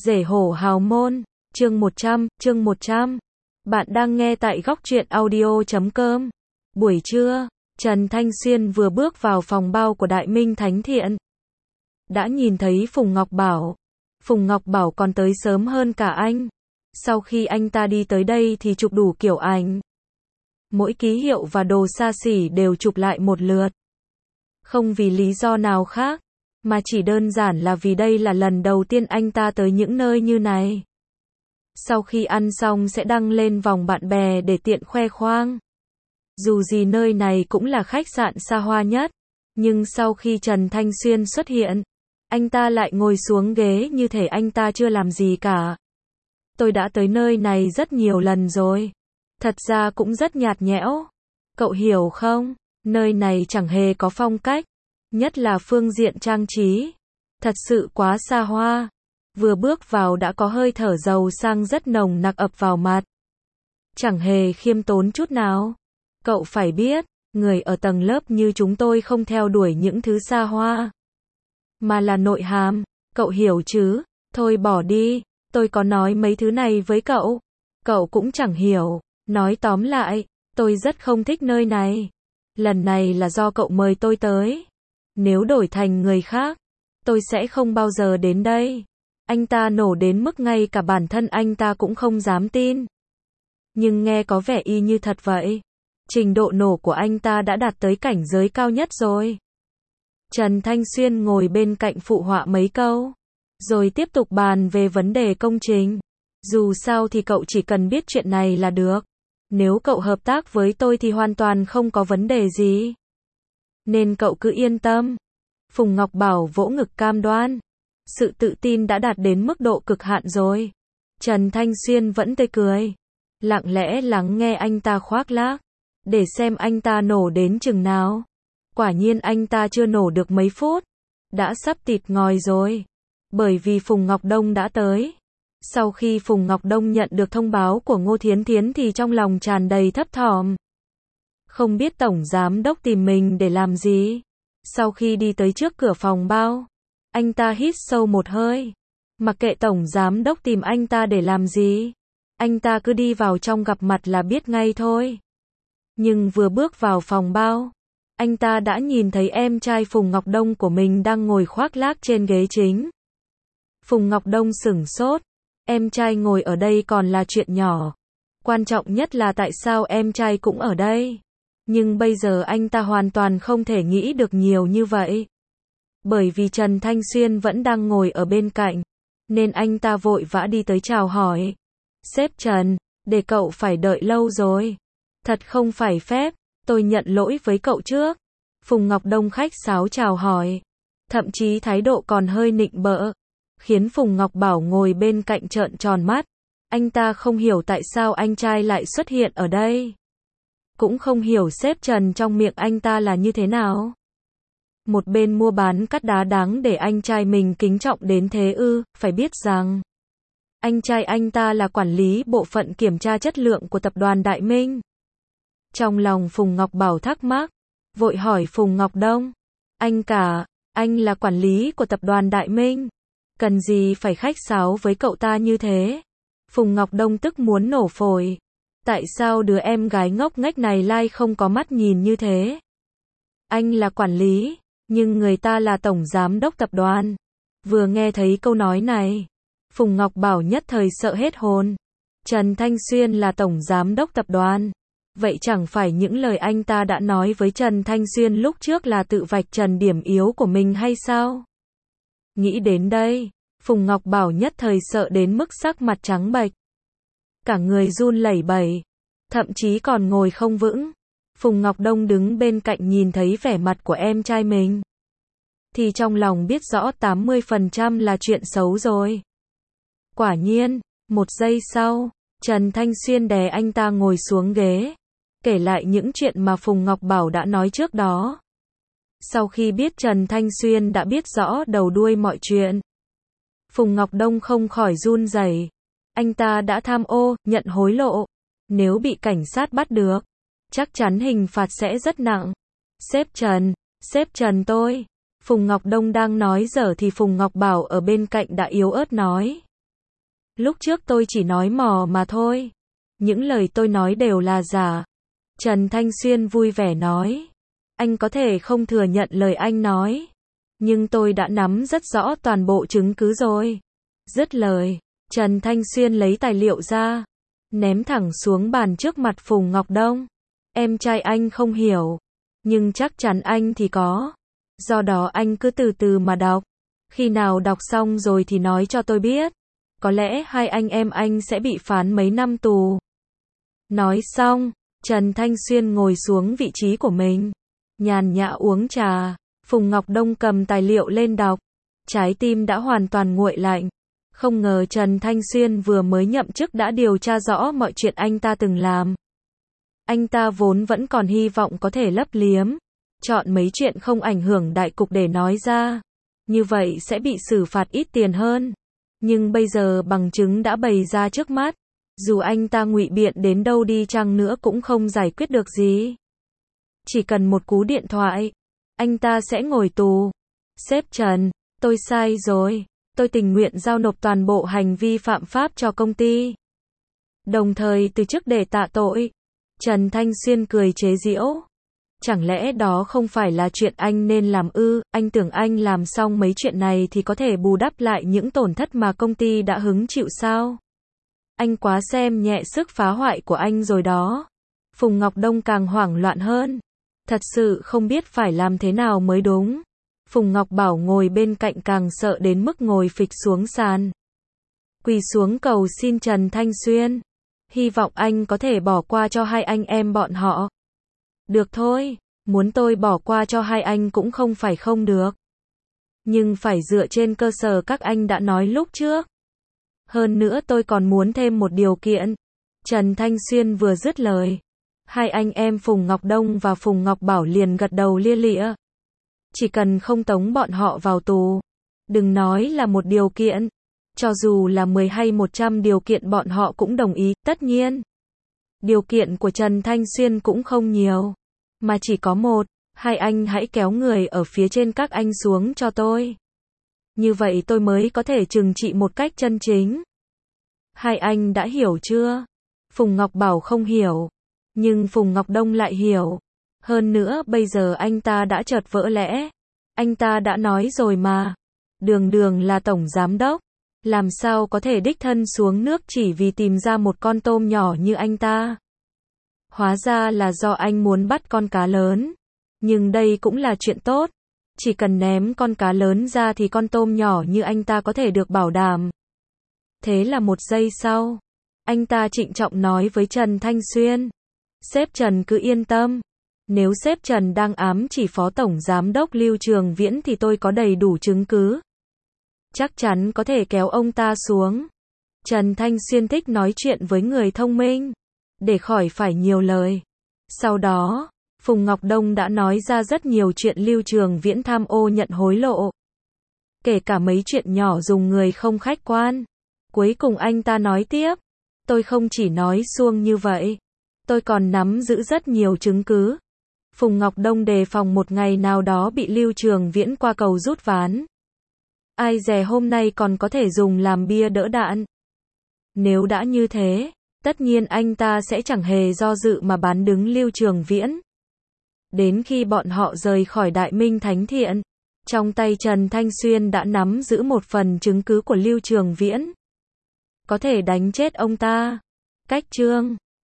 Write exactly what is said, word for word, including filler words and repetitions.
Rể hổ hào môn, chương một trăm, chương một trăm. Bạn đang nghe tại góc truyện audio chấm com. Buổi trưa, Trần Thanh Xuyên vừa bước vào phòng bao của Đại Minh Thánh Thiện. Đã nhìn thấy Phùng Ngọc Bảo. Phùng Ngọc Bảo còn tới sớm hơn cả anh. Sau khi anh ta đi tới đây thì chụp đủ kiểu ảnh. Mỗi ký hiệu và đồ xa xỉ đều chụp lại một lượt. Không vì lý do nào khác, mà chỉ đơn giản là vì đây là lần đầu tiên anh ta tới những nơi như này. Sau khi ăn xong sẽ đăng lên vòng bạn bè để tiện khoe khoang. Dù gì nơi này cũng là khách sạn xa hoa nhất, nhưng sau khi Trần Thanh Xuyên xuất hiện, anh ta lại ngồi xuống ghế như thể anh ta chưa làm gì cả. Tôi đã tới nơi này rất nhiều lần rồi. Thật ra cũng rất nhạt nhẽo. Cậu hiểu không? Nơi này chẳng hề có phong cách. Nhất là phương diện trang trí. Thật sự quá xa hoa. Vừa bước vào đã có hơi thở giàu sang rất nồng nặc ập vào mặt. Chẳng hề khiêm tốn chút nào. Cậu phải biết, người ở tầng lớp như chúng tôi không theo đuổi những thứ xa hoa. Mà là nội hàm. Cậu hiểu chứ? Thôi bỏ đi. Tôi có nói mấy thứ này với cậu. Cậu cũng chẳng hiểu. Nói tóm lại, tôi rất không thích nơi này. Lần này là do cậu mời tôi tới. Nếu đổi thành người khác, tôi sẽ không bao giờ đến đây. Anh ta nổ đến mức ngay cả bản thân anh ta cũng không dám tin. Nhưng nghe có vẻ y như thật vậy. Trình độ nổ của anh ta đã đạt tới cảnh giới cao nhất rồi. Trần Thanh Xuyên ngồi bên cạnh phụ họa mấy câu, rồi tiếp tục bàn về vấn đề công trình. Dù sao thì cậu chỉ cần biết chuyện này là được. Nếu cậu hợp tác với tôi thì hoàn toàn không có vấn đề gì. Nên cậu cứ yên tâm. Phùng Ngọc Bảo vỗ ngực cam đoan. Sự tự tin đã đạt đến mức độ cực hạn rồi. Trần Thanh Xuyên vẫn tươi cười. Lặng lẽ lắng nghe anh ta khoác lác. Để xem anh ta nổ đến chừng nào. Quả nhiên anh ta chưa nổ được mấy phút. Đã sắp tịt ngòi rồi. Bởi vì Phùng Ngọc Đông đã tới. Sau khi Phùng Ngọc Đông nhận được thông báo của Ngô Thiến Thiến thì trong lòng tràn đầy thấp thỏm. Không biết Tổng Giám Đốc tìm mình để làm gì. Sau khi đi tới trước cửa phòng bao, anh ta hít sâu một hơi. Mặc kệ Tổng Giám Đốc tìm anh ta để làm gì, anh ta cứ đi vào trong gặp mặt là biết ngay thôi. Nhưng vừa bước vào phòng bao, anh ta đã nhìn thấy em trai Phùng Ngọc Đông của mình đang ngồi khoác lác trên ghế chính. Phùng Ngọc Đông sửng sốt. Em trai ngồi ở đây còn là chuyện nhỏ. Quan trọng nhất là tại sao em trai cũng ở đây. Nhưng bây giờ anh ta hoàn toàn không thể nghĩ được nhiều như vậy. Bởi vì Trần Thanh Xuyên vẫn đang ngồi ở bên cạnh. Nên anh ta vội vã đi tới chào hỏi. Sếp Trần, để cậu phải đợi lâu rồi. Thật không phải phép, tôi nhận lỗi với cậu trước. Phùng Ngọc Đông khách sáo chào hỏi. Thậm chí thái độ còn hơi nịnh bợ. Khiến Phùng Ngọc Bảo ngồi bên cạnh trợn tròn mắt. Anh ta không hiểu tại sao anh trai lại xuất hiện ở đây. Cũng không hiểu sếp Trần trong miệng anh ta là như thế nào. Một bên mua bán cát đá đáng để anh trai mình kính trọng đến thế ư, phải biết rằng anh trai anh ta là quản lý bộ phận kiểm tra chất lượng của tập đoàn Đại Minh. Trong lòng Phùng Ngọc Bảo thắc mắc, vội hỏi Phùng Ngọc Đông. Anh cả, anh là quản lý của tập đoàn Đại Minh. Cần gì phải khách sáo với cậu ta như thế? Phùng Ngọc Đông tức muốn nổ phổi. Tại sao đứa em gái ngốc nghếch này lai không có mắt nhìn như thế? Anh là quản lý, nhưng người ta là tổng giám đốc tập đoàn. Vừa nghe thấy câu nói này, Phùng Ngọc Bảo nhất thời sợ hết hồn. Trần Thanh Xuyên là tổng giám đốc tập đoàn. Vậy chẳng phải những lời anh ta đã nói với Trần Thanh Xuyên lúc trước là tự vạch trần điểm yếu của mình hay sao? Nghĩ đến đây, Phùng Ngọc Bảo nhất thời sợ đến mức sắc mặt trắng bệch. Cả người run lẩy bẩy, thậm chí còn ngồi không vững. Phùng Ngọc Đông đứng bên cạnh nhìn thấy vẻ mặt của em trai mình. Thì trong lòng biết rõ tám mươi phần trăm là chuyện xấu rồi. Quả nhiên, một giây sau, Trần Thanh Xuyên đè anh ta ngồi xuống ghế. Kể lại những chuyện mà Phùng Ngọc Bảo đã nói trước đó. Sau khi biết Trần Thanh Xuyên đã biết rõ đầu đuôi mọi chuyện, Phùng Ngọc Đông không khỏi run rẩy. Anh ta đã tham ô, nhận hối lộ. Nếu bị cảnh sát bắt được, chắc chắn hình phạt sẽ rất nặng. Sếp Trần, sếp Trần tôi. Phùng Ngọc Đông đang nói dở thì Phùng Ngọc Bảo ở bên cạnh đã yếu ớt nói. Lúc trước tôi chỉ nói mò mà thôi. Những lời tôi nói đều là giả. Trần Thanh Xuyên vui vẻ nói. Anh có thể không thừa nhận lời anh nói. Nhưng tôi đã nắm rất rõ toàn bộ chứng cứ rồi. Dứt lời, Trần Thanh Xuyên lấy tài liệu ra, ném thẳng xuống bàn trước mặt Phùng Ngọc Đông. Em trai anh không hiểu, nhưng chắc chắn anh thì có. Do đó anh cứ từ từ mà đọc. Khi nào đọc xong rồi thì nói cho tôi biết. Có lẽ hai anh em anh sẽ bị phán mấy năm tù. Nói xong, Trần Thanh Xuyên ngồi xuống vị trí của mình, nhàn nhã uống trà. Phùng Ngọc Đông cầm tài liệu lên đọc. Trái tim đã hoàn toàn nguội lạnh. Không ngờ Trần Thanh Xuyên vừa mới nhậm chức đã điều tra rõ mọi chuyện anh ta từng làm. Anh ta vốn vẫn còn hy vọng có thể lấp liếm, chọn mấy chuyện không ảnh hưởng đại cục để nói ra. Như vậy sẽ bị xử phạt ít tiền hơn. Nhưng bây giờ bằng chứng đã bày ra trước mắt. Dù anh ta ngụy biện đến đâu đi chăng nữa cũng không giải quyết được gì. Chỉ cần một cú điện thoại, anh ta sẽ ngồi tù. Sếp Trần, tôi sai rồi. Tôi tình nguyện giao nộp toàn bộ hành vi phạm pháp cho công ty. Đồng thời từ chức để tạ tội. Trần Thanh Xuyên cười chế giễu. Chẳng lẽ đó không phải là chuyện anh nên làm ư? Anh tưởng anh làm xong mấy chuyện này thì có thể bù đắp lại những tổn thất mà công ty đã hứng chịu sao? Anh quá xem nhẹ sức phá hoại của anh rồi đó. Phùng Ngọc Đông càng hoảng loạn hơn. Thật sự không biết phải làm thế nào mới đúng. Phùng Ngọc Bảo ngồi bên cạnh càng sợ đến mức ngồi phịch xuống sàn. Quỳ xuống cầu xin Trần Thanh Xuyên. Hy vọng anh có thể bỏ qua cho hai anh em bọn họ. Được thôi, muốn tôi bỏ qua cho hai anh cũng không phải không được. Nhưng phải dựa trên cơ sở các anh đã nói lúc trước. Hơn nữa tôi còn muốn thêm một điều kiện. Trần Thanh Xuyên vừa dứt lời. Hai anh em Phùng Ngọc Đông và Phùng Ngọc Bảo liền gật đầu lia lịa. Chỉ cần không tống bọn họ vào tù. Đừng nói là một điều kiện. Cho dù là mười hay một trăm điều kiện bọn họ cũng đồng ý, tất nhiên. Điều kiện của Trần Thanh Xuyên cũng không nhiều. Mà chỉ có một, hai anh hãy kéo người ở phía trên các anh xuống cho tôi. Như vậy tôi mới có thể trừng trị một cách chân chính. Hai anh đã hiểu chưa? Phùng Ngọc Bảo không hiểu. Nhưng Phùng Ngọc Đông lại hiểu. Hơn nữa bây giờ anh ta đã chợt vỡ lẽ. Anh ta đã nói rồi mà. Đường đường là tổng giám đốc. Làm sao có thể đích thân xuống nước chỉ vì tìm ra một con tôm nhỏ như anh ta. Hóa ra là do anh muốn bắt con cá lớn. Nhưng đây cũng là chuyện tốt. Chỉ cần ném con cá lớn ra thì con tôm nhỏ như anh ta có thể được bảo đảm. Thế là một giây sau, anh ta trịnh trọng nói với Trần Thanh Xuyên. Sếp Trần cứ yên tâm. Nếu sếp Trần đang ám chỉ phó tổng giám đốc Lưu Trường Viễn thì tôi có đầy đủ chứng cứ. Chắc chắn có thể kéo ông ta xuống. Trần Thanh Xuyên thích nói chuyện với người thông minh. Để khỏi phải nhiều lời. Sau đó, Phùng Ngọc Đông đã nói ra rất nhiều chuyện Lưu Trường Viễn tham ô nhận hối lộ. Kể cả mấy chuyện nhỏ dùng người không khách quan. Cuối cùng anh ta nói tiếp. Tôi không chỉ nói suông như vậy. Tôi còn nắm giữ rất nhiều chứng cứ. Phùng Ngọc Đông đề phòng một ngày nào đó bị Lưu Trường Viễn qua cầu rút ván. Ai dè hôm nay còn có thể dùng làm bia đỡ đạn. Nếu đã như thế, tất nhiên anh ta sẽ chẳng hề do dự mà bán đứng Lưu Trường Viễn. Đến khi bọn họ rời khỏi Đại Minh Thánh Thiện, trong tay Trần Thanh Xuyên đã nắm giữ một phần chứng cứ của Lưu Trường Viễn. Có thể đánh chết ông ta. Cách chương